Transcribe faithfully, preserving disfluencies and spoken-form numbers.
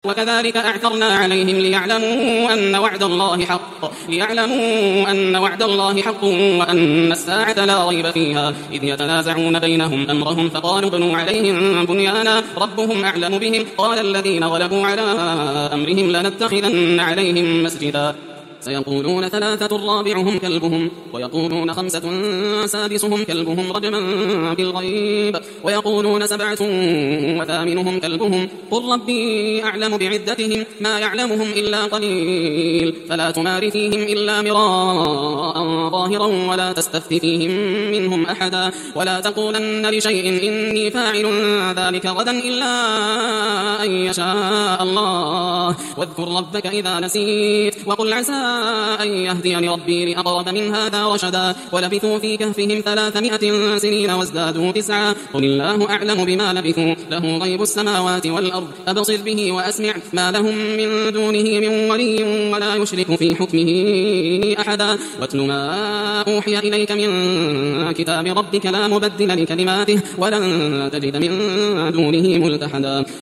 وكذلك أعثرنا عليهم ليعلموا أن وعد الله حق ليعلموا أن وعد الله حق وأن الساعة لا ريب فيها إذ يتنازعون بينهم أمرهم فقالوا ابنوا عليهم بنيانا ربهم أعلم بهم قال الذين غلبوا على أمرهم لنتخذن عليهم مسجدا سيقولون ثلاثة رابعهم كلبهم ويقولون خمسة سادسهم كلبهم رجما بالغيب ويقولون سبعة وثامنهم كلبهم قل ربي أعلم بعدتهم ما يعلمهم إلا قليل فلا تمار فيهم إلا مراء ظاهرا ولا تستفت فيهم منهم أحدا ولا تقولن لشيء إني فاعل ذلك غدا إلا أن يشاء الله واذكر ربك إذا نسيت وقل عسى أن يهديني ربي لأقرب من هذا رشدا ولبثوا في كهفهم ثلاثمائة سنين وازدادوا تسعا قل الله أعلم بما لبثوا له غيب السماوات والأرض أبصر به وأسمع ما لهم من دونه من ولي ولا يشرك في حكمه أحدا واتل ما أوحي إليك من كتاب ربك لا مبدل لكلماته ولن تجد من دونه ملتحدا